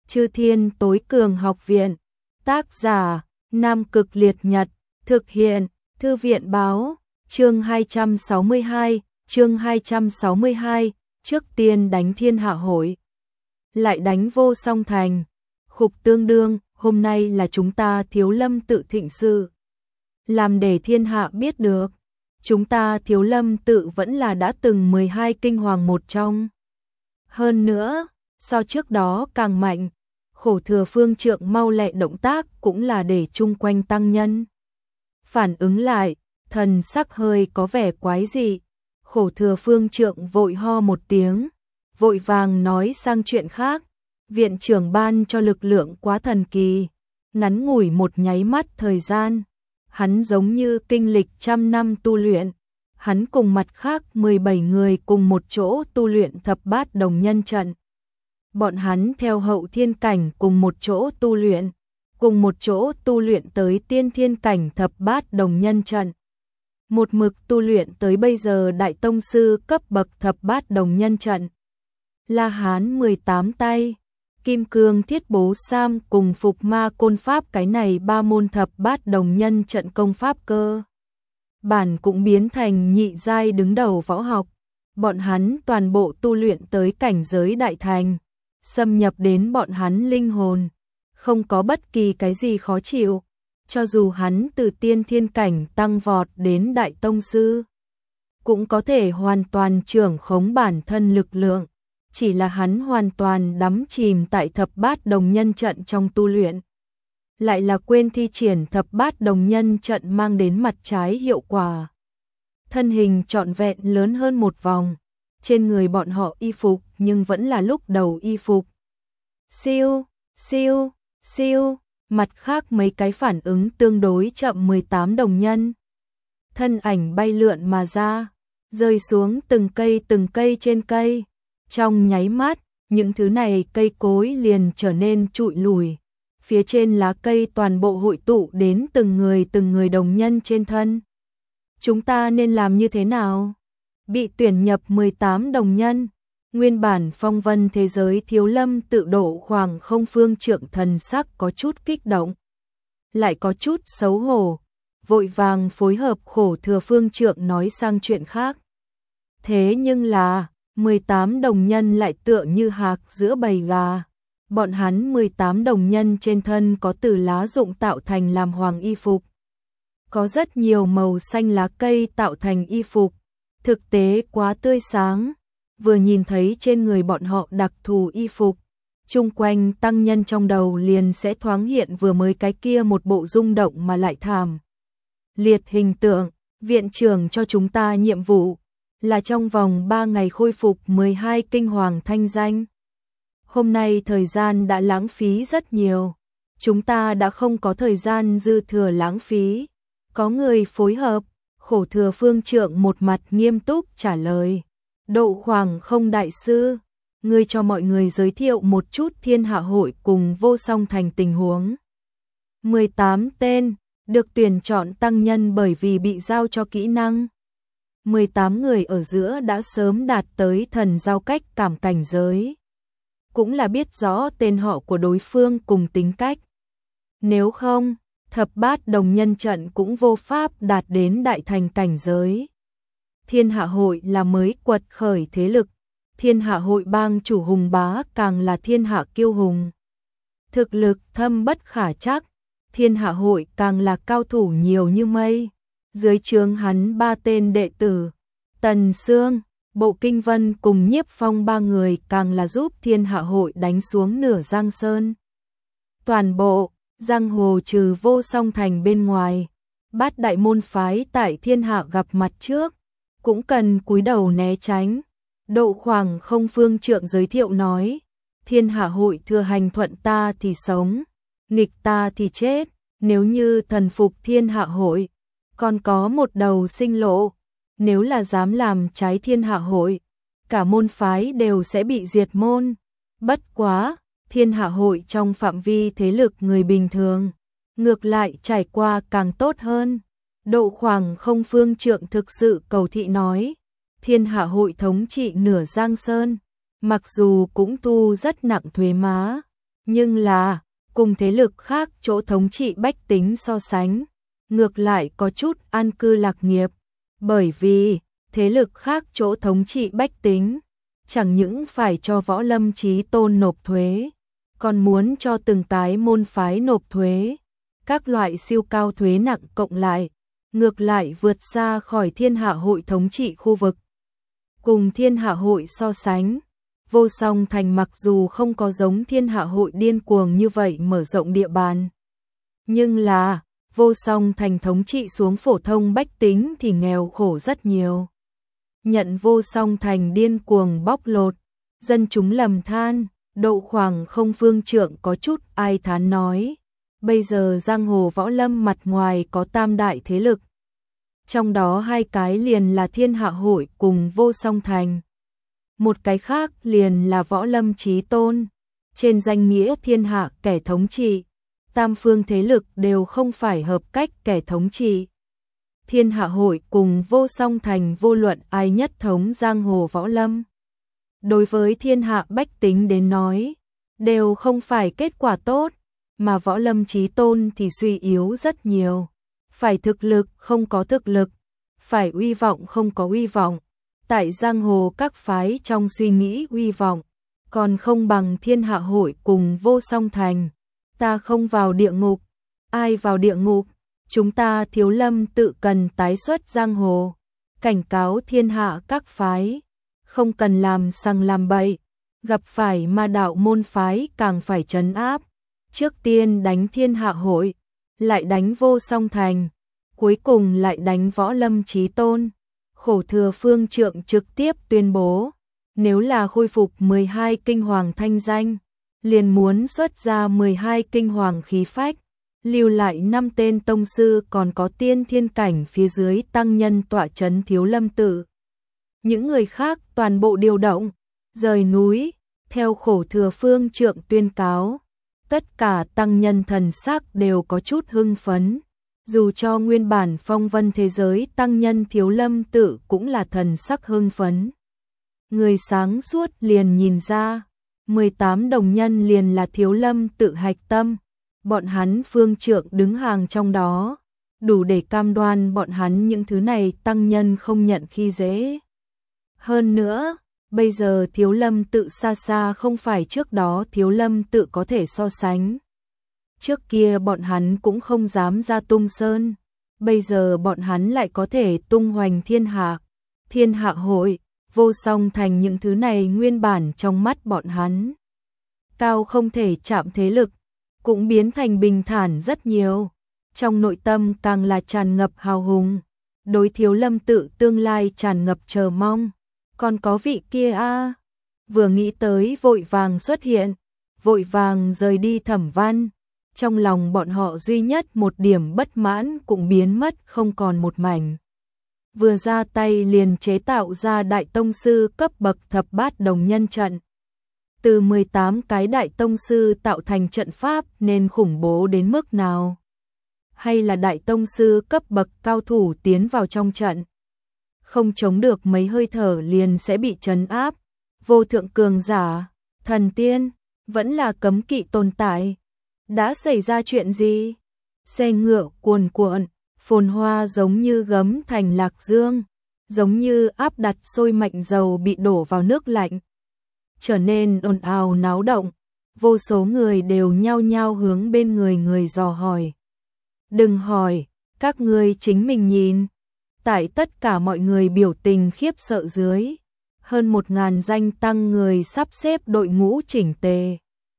Chư Thiên Tối Cường Học Viện. Tác giả: Nam Cực Liệt Nhật. Thực hiện: Thư viện báo. Chương 262, trước tiên đánh Thiên Hạ Hội, lại đánh Vô Song Thành. Khục Tương Đương, hôm nay là chúng ta Thiếu Lâm tự thịnh sự. Làm để thiên hạ biết được, chúng ta Thiếu Lâm tự vẫn là đã từng 12 kinh hoàng một trong. Hơn nữa, so trước đó càng mạnh. Khổ Thừa Phương Trượng mau lẹ động tác cũng là để chung quanh tăng nhân phản ứng lại, thần sắc hơi có vẻ quái dị. Khổ Thừa Phương Trượng vội ho một tiếng, vội vàng nói sang chuyện khác. Viện trưởng ban cho lực lượng quá thần kỳ, ngắn ngủi một nháy mắt thời gian, hắn giống như kinh lịch trăm năm tu luyện. Hắn cùng mặt khác 17 người cùng một chỗ tu luyện thập bát đồng nhân trận. Bọn hắn theo hậu thiên cảnh cùng một chỗ tu luyện, tới tiên thiên cảnh thập bát đồng nhân trận. Một mực tu luyện tới bây giờ đại tông sư cấp bậc thập bát đồng nhân trận. La Hán 18 tay, Kim Cương Thiết Bố Sam cùng Phục Ma Côn Pháp, cái này ba môn thập bát đồng nhân trận công pháp cơ bản cũng biến thành nhị giai đứng đầu võ học. Bọn hắn toàn bộ tu luyện tới cảnh giới đại thành, xâm nhập đến bọn hắn linh hồn, không có bất kỳ cái gì khó chịu. Cho dù hắn từ tiên thiên cảnh tăng vọt đến đại tông sư, cũng có thể hoàn toàn trưởng khống bản thân lực lượng. Chỉ là hắn hoàn toàn đắm chìm tại thập bát đồng nhân trận trong tu luyện, lại là quên thi triển thập bát đồng nhân trận mang đến mặt trái hiệu quả. Thân hình trọn vẹn lớn hơn một vòng, trên người bọn họ y phục nhưng vẫn là lúc đầu y phục. Siêu, siêu, siêu, mặt khác mấy cái phản ứng tương đối chậm 18 đồng nhân. Thân ảnh bay lượn mà ra, rơi xuống từng cây trên cây. Trong nháy mắt, những thứ này cây cối liền trở nên trụi lùi. Phía trên lá cây toàn bộ hội tụ đến từng người đồng nhân trên thân. Chúng ta nên làm như thế nào? Bị tuyển nhập 18 đồng nhân. Nguyên bản phong vân thế giới Thiếu Lâm tự độ khoảng không Phương Trượng thần sắc có chút kích động, lại có chút xấu hổ, vội vàng phối hợp Khổ Thừa Phương Trượng nói sang chuyện khác. Thế nhưng là 18 đồng nhân lại tựa như hạc giữa bầy gà. Bọn hắn 18 đồng nhân trên thân có từ lá rụng tạo thành làm hoàng y phục. Có rất nhiều màu xanh lá cây tạo thành y phục, thực tế quá tươi sáng. Vừa nhìn thấy trên người bọn họ đặc thù y phục, chung quanh tăng nhân trong đầu liền sẽ thoáng hiện vừa mới cái kia một bộ rung động mà lại thảm liệt hình tượng. Viện trưởng cho chúng ta nhiệm vụ là trong vòng 3 ngày khôi phục 12 kinh hoàng thanh danh. Hôm nay thời gian đã lãng phí rất nhiều, chúng ta đã không có thời gian dư thừa lãng phí. Có người phối hợp. Khổ Thừa Phương Trượng một mặt nghiêm túc trả lời. Độ Khoảng Không đại sư, ngươi cho mọi người giới thiệu một chút Thiên Hạ Hội cùng Vô Song Thành tình huống. 18 tên được tuyển chọn tăng nhân bởi vì bị giao cho kỹ năng. 18 người ở giữa đã sớm đạt tới thần giao cách cảm cảnh giới, cũng là biết rõ tên họ của đối phương cùng tính cách. Nếu không, thập bát đồng nhân trận cũng vô pháp đạt đến đại thành cảnh giới. Thiên Hạ Hội là mới quật khởi thế lực, Thiên Hạ Hội bang chủ hùng bá càng là thiên hạ kiêu hùng. Thực lực thâm bất khả trắc, Thiên Hạ Hội càng là cao thủ nhiều như mây. Dưới trướng hắn 3 tên đệ tử, Tần Sương, Bộ Kinh Vân cùng Nhiếp Phong 3 người càng là giúp Thiên Hạ Hội đánh xuống nửa Giang Sơn. Toàn bộ giang hồ trừ Vô Song Thành bên ngoài, bát đại môn phái tại thiên hạ gặp mặt trước cũng cần cúi đầu né tránh. Độ Khoảng Không Phương Trượng giới thiệu nói, Thiên Hạ Hội thừa hành thuận ta thì sống, nghịch ta thì chết. Nếu như thần phục Thiên Hạ Hội, còn có một đầu sinh lộ. Nếu là dám làm trái Thiên Hạ Hội, cả môn phái đều sẽ bị diệt môn. Bất quá, Thiên Hạ Hội trong phạm vi thế lực người bình thường, ngược lại trải qua càng tốt hơn. Độ Khoảng Không Phương Trượng thực sự cầu thị nói, Thiên Hạ Hội thống trị nửa Giang Sơn, mặc dù cũng thu rất nặng thuế má, Nhưng là, cùng thế lực khác chỗ thống trị bách tính so sánh, ngược lại có chút an cư lạc nghiệp, bởi vì thế lực khác chỗ thống trị bách tính, chẳng những phải cho Võ Lâm Chí Tôn nộp thuế, còn muốn cho từng cái môn phái nộp thuế, các loại siêu cao thuế nặng cộng lại, ngược lại vượt xa khỏi Thiên Hạ Hội thống trị khu vực. Cùng Thiên Hạ Hội so sánh, Vô Song Thành mặc dù không có giống Thiên Hạ Hội điên cuồng như vậy mở rộng địa bàn, nhưng là Vô Song Thành thống trị xuống phổ thông bách tính thì nghèo khổ rất nhiều. Nhận Vô Song Thành điên cuồng bóc lột, dân chúng lầm than, độ khoảng không phương trượng có chút ai thán nói. Bây giờ giang hồ võ lâm mặt ngoài có tam đại thế lực, trong đó hai cái liền là Thiên Hạ Hội cùng Vô Song Thành. Một cái khác liền là Võ Lâm Chí Tôn, trên danh nghĩa thiên hạ kẻ thống trị, tam phương thế lực đều không phải hợp cách kẻ thống trị. Thiên Hạ Hội cùng Vô Song Thành vô luận ai nhất thống giang hồ võ lâm. Đối với thiên hạ bách tính đến nói, đều không phải kết quả tốt, mà Võ Lâm Chí Tôn thì suy yếu rất nhiều. Phải thực lực không có thực lực, phải uy vọng không có uy vọng. Tại giang hồ các phái trong suy nghĩ uy vọng, còn không bằng Thiên Hạ Hội cùng Vô Song Thành. Ta không vào địa ngục, ai vào địa ngục? Chúng ta Thiếu Lâm tự cần tái xuất giang hồ, cảnh cáo thiên hạ các phái, không cần làm sằng làm bậy, gặp phải ma đạo môn phái càng phải trấn áp. Trước tiên đánh Thiên Hạ Hội, lại đánh Vô Song Thành, cuối cùng lại đánh Võ Lâm Chí Tôn. Khổ Thừa Phương Trượng trực tiếp tuyên bố, nếu là khôi phục 12 kinh hoàng thanh danh, liền muốn xuất ra 12 kinh hoàng khí phách, lưu lại 5 tên tông sư còn có tiên thiên cảnh phía dưới tăng nhân tọa trấn Thiếu Lâm tự. Những người khác toàn bộ điều động, rời núi, theo Khổ Thừa Phương Trượng tuyên cáo. Tất cả tăng nhân thần sắc đều có chút hưng phấn, dù cho nguyên bản phong vân thế giới tăng nhân Thiếu Lâm tự cũng là thần sắc hưng phấn. Người sáng suốt liền nhìn ra, 18 đồng nhân liền là Thiếu Lâm tự hạch tâm, bọn hắn Phương Trượng đứng hàng trong đó, đủ để cam đoan bọn hắn những thứ này tăng nhân không nhận khi dễ. Hơn nữa, bây giờ Thiếu Lâm tự xa xa không phải trước đó Thiếu Lâm tự có thể so sánh. Trước kia bọn hắn cũng không dám ra tung sơn, bây giờ bọn hắn lại có thể tung hoành thiên hạ. Thiên Hạ Hội, Vô Song Thành những thứ này nguyên bản trong mắt bọn hắn cao không thể chạm thế lực, cũng biến thành bình thản rất nhiều. Trong nội tâm càng là tràn ngập hào hùng, đối Thiếu Lâm tự tương lai tràn ngập chờ mong. Còn có vị kia a, vừa nghĩ tới vội vàng xuất hiện, vội vàng rời đi Thẩm Văn. Trong lòng bọn họ duy nhất một điểm bất mãn cũng biến mất không còn một mảnh. Vừa ra tay liền chế tạo ra đại tông sư cấp bậc thập bát đồng nhân trận. Từ 18 cái đại tông sư tạo thành trận pháp nên khủng bố đến mức nào? Hay là đại tông sư cấp bậc cao thủ tiến vào trong trận, không chống được mấy hơi thở liền sẽ bị trấn áp. Vô thượng cường giả, thần tiên, vẫn là cấm kỵ tồn tại. Đã xảy ra chuyện gì? Xe ngựa cuồn cuộn, phồn hoa giống như gấm thành lạc dương, giống như áp đặt sôi mạnh dầu bị đổ vào nước lạnh. Trở nên ồn ào náo động, vô số người đều nhao nhao hướng bên người dò hỏi. Đừng hỏi, các ngươi chính mình nhìn. Tại tất cả mọi người biểu tình khiếp sợ dưới, hơn 1000 danh tăng người sắp xếp đội ngũ chỉnh tề,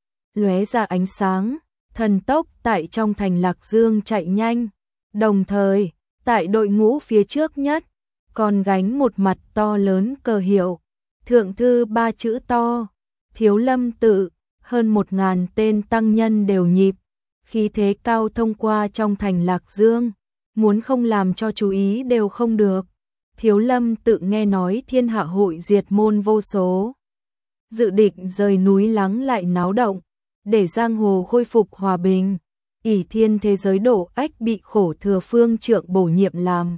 lóe ra ánh sáng, thần tốc tại trong thành Lạc Dương chạy nhanh. Đồng thời, tại đội ngũ phía trước nhất, còn gánh một mặt to lớn cờ hiệu, thượng thư 3 chữ to, Thiếu Lâm tự. Hơn 1000 tên tăng nhân đều nhịp, khí thế cao thông qua trong thành Lạc Dương, muốn không làm cho chú ý đều không được. Thiếu Lâm tự nghe nói Thiên Hạ Hội diệt môn vô số, dự định rời núi lắng lại náo động, để giang hồ khôi phục hòa bình. Ỷ Thiên thế giới đổ ách bị Khổ Thừa Phương Trượng bổ nhiệm làm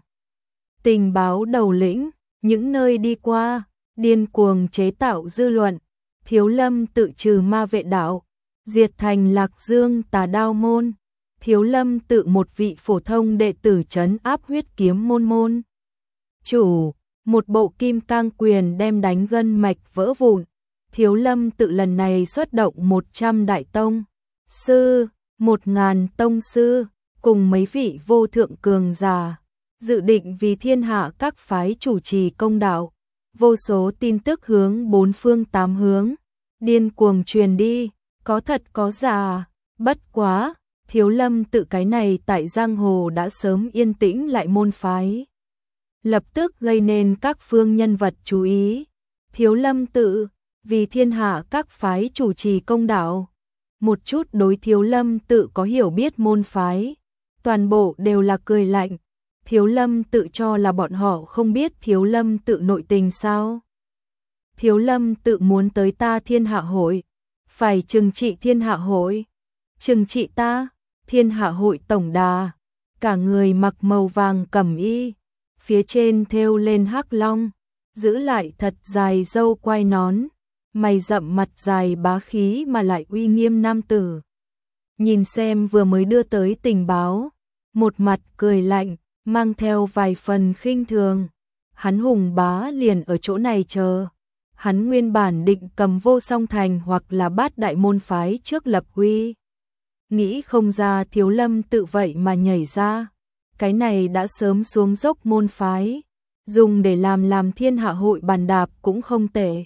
tình báo đầu lĩnh, những nơi đi qua, điên cuồng chế tạo dư luận. Thiếu Lâm tự trừ ma vệ đạo, diệt thành Lạc Dương Tà Đao môn. Thiếu Lâm Tự một vị phổ thông đệ tử trấn áp Huyết Kiếm môn môn chủ, một bộ kim cang quyền đem đánh gân mạch vỡ vụn. Thiếu Lâm Tự lần này xuất động 100 đại tông sư, 1000 tông sư, cùng mấy vị vô thượng cường giả, dự định vì thiên hạ các phái chủ trì công đạo. Vô số tin tức hướng bốn phương tám hướng điên cuồng truyền đi, có thật có giả. Bất quá, Thiếu Lâm Tự cái này tại giang hồ đã sớm yên tĩnh lại môn phái, lập tức gây nên các phương nhân vật chú ý. Thiếu Lâm Tự vì thiên hạ các phái chủ trì công đạo, một chút đối Thiếu Lâm Tự có hiểu biết môn phái, toàn bộ đều là cười lạnh. Thiếu Lâm Tự cho là bọn họ không biết Thiếu Lâm Tự nội tình sao? Thiếu Lâm Tự muốn tới ta Thiên Hạ hội, phải trừng trị Thiên Hạ hội. Trừng trị ta? Thiên Hạ hội tổng đà, cả người mặc màu vàng cẩm y, phía trên thêu lên hắc long, giữ lại thật dài râu quai nón, mày rậm mặt dài bá khí mà lại uy nghiêm nam tử. Nhìn xem vừa mới đưa tới tình báo, một mặt cười lạnh, mang theo vài phần khinh thường. Hắn Hùng Bá liền ở chỗ này chờ. Hắn nguyên bản định cầm Vô Song Thành hoặc là Bát đại môn phái trước lập uy. Nghĩ không ra Thiếu Lâm Tự vậy mà nhảy ra. Cái này đã sớm xuống dốc môn phái, dùng để làm Thiên Hạ hội bàn đạp cũng không tệ.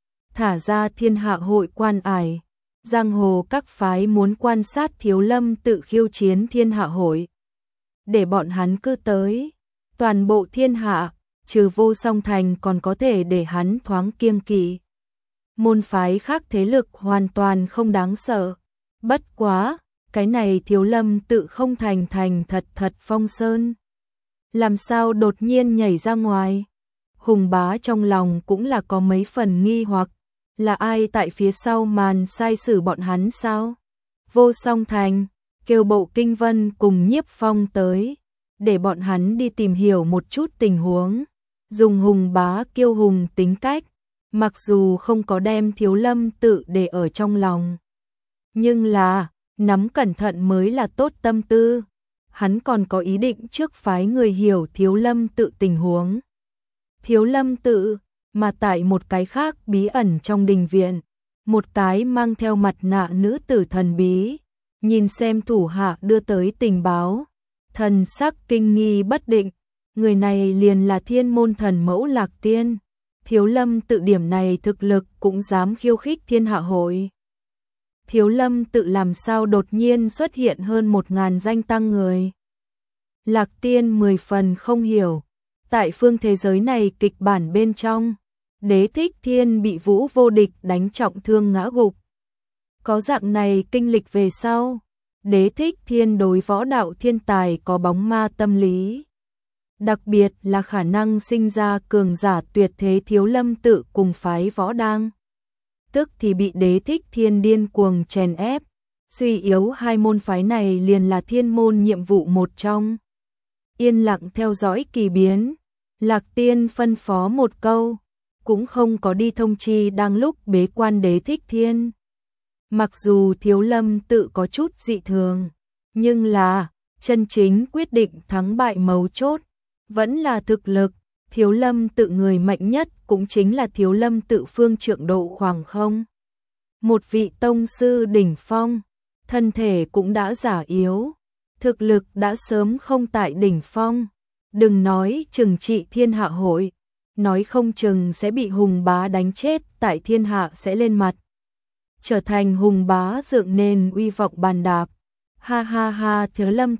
Thả ra Thiên Hạ hội quan ải, giang hồ các phái muốn quan sát Thiếu Lâm Tự khiêu chiến Thiên Hạ hội, để bọn hắn cứ tới. Toàn bộ thiên hạ, trừ Vô Song Thành còn có thể để hắn thoáng kiêng kỵ. Môn phái khác thế lực hoàn toàn không đáng sợ. Bất quá, cái này Thiếu Lâm Tự không thành thật phong sơn. Làm sao đột nhiên nhảy ra ngoài? Hùng Bá trong lòng cũng là có mấy phần nghi hoặc, là ai tại phía sau màn sai sử bọn hắn sao? Vô Song Thành kêu Bộ Kinh Vân cùng Nhiếp Phong tới, để bọn hắn đi tìm hiểu một chút tình huống. Dùng Hùng Bá kiêu hùng tính cách, mặc dù không có đem Thiếu Lâm Tự để ở trong lòng, nhưng là nắm cẩn thận mới là tốt tâm tư. Hắn còn có ý định trước phái người hiểu Thiếu Lâm Tự tình huống. Thiếu Lâm Tự, mà tại một cái khác bí ẩn trong đình viện, một cái mang theo mặt nạ nữ tử thần bí, nhìn xem thủ hạ đưa tới tình báo, thần sắc kinh nghi bất định. Người này liền là Thiên môn thần mẫu Lạc Tiên. Thiếu Lâm Tự điểm này thực lực cũng dám khiêu khích Thiên Hạ hội. Thiếu Lâm Tự làm sao đột nhiên xuất hiện hơn 1000 danh tăng người? Lạc Tiên 10 phần không hiểu. Tại phương thế giới này kịch bản bên trong, Đế Thích Thiên bị Vũ Vô Địch đánh trọng thương ngã gục. Có dạng này kinh lịch về sau, Đế Thích Thiên đối võ đạo thiên tài có bóng ma tâm lý. Đặc biệt là khả năng sinh ra cường giả tuyệt thế. Thiếu Lâm Tự cùng phái võ đang, tức thì bị Đế Thích Thiên điên cuồng chèn ép. Suy yếu hai môn phái này liền là thiên môn nhiệm vụ một trong. Yên lặng theo dõi kỳ biến, Lạc Tiên phân phó một câu, cũng không có đi thông chi đang lúc bế quan Đế Thích Thiên. Mặc dù Thiếu Lâm Tự có chút dị thường, nhưng là chân chính quyết định thắng bại mấu chốt vẫn là thực lực. Thiếu Lâm Tự người mạnh nhất cũng chính là Thiếu Lâm Tự phương trượng Độ khoảng không. Một vị tông sư đỉnh phong, thân thể cũng đã già yếu, thực lực đã sớm không tại đỉnh phong. Đừng nói trừng trị Thiên Hạ hội, nói không chừng sẽ bị Hùng Bá đánh chết tại thiên hạ sẽ lên mặt, trở thành Hùng Bá dựng nên uy vọng bàn đạp. Ha ha ha,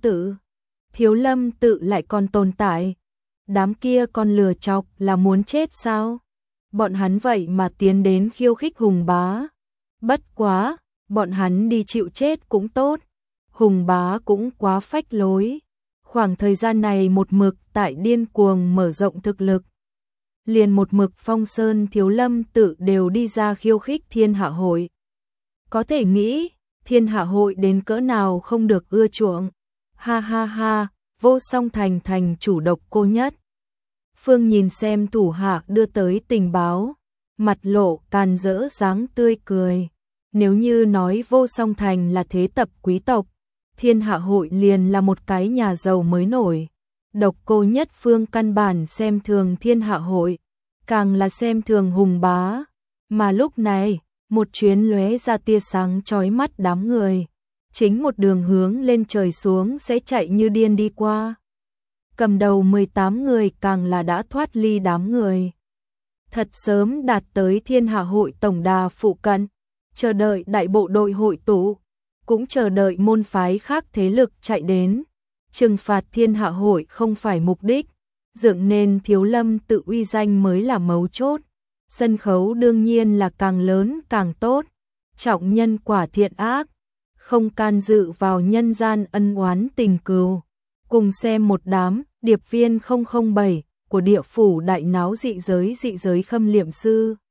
Thiếu Lâm Tự lại còn tồn tại. Đám kia con lừa chọc là muốn chết sao? Bọn hắn vậy mà tiến đến khiêu khích Hùng Bá. Bất quá, bọn hắn đi chịu chết cũng tốt. Hùng Bá cũng quá phách lối. Khoảng thời gian này một mực tại điên cuồng mở rộng thực lực. Liền một mực Phong Sơn Thiếu Lâm Tự đều đi ra khiêu khích Thiên Hạ hội. Có thể nghĩ, Thiên Hạ hội đến cỡ nào không được ưa chuộng. Ha ha ha, Vô Song Thành thành chủ độc cô nhất. Phương nhìn xem thủ hạ đưa tới tình báo, mặt lộ càn rỡ dáng tươi cười. Nếu như nói Vô Song Thành là thế tập quý tộc, Thiên Hạ Hội liền là một cái nhà giàu mới nổi. Độc Cô Nhất Phương căn bản xem thường Thiên Hạ Hội, càng là xem thường Hùng Bá. Mà lúc này, một chuyến lóe ra tia sáng chói mắt đám người, chính một đường hướng lên trời xuống sẽ chạy như điên đi qua. Cầm đầu 18 người càng là đã thoát ly đám người. Thật sớm đạt tới Thiên Hạ Hội tổng đà phụ cận, chờ đợi đại bộ đội hội tụ, cũng chờ đợi môn phái khác thế lực chạy đến. Trừng phạt Thiên Hạ Hội không phải mục đích, dựng nên Thiếu Lâm tự uy danh mới là mấu chốt. Sân khấu đương nhiên là càng lớn càng tốt, trọng nhân quả thiện ác, không can dự vào nhân gian ân oán tình cừu. Cùng xem một đám điệp viên 007 của địa phủ đại náo dị giới khâm liệm sư.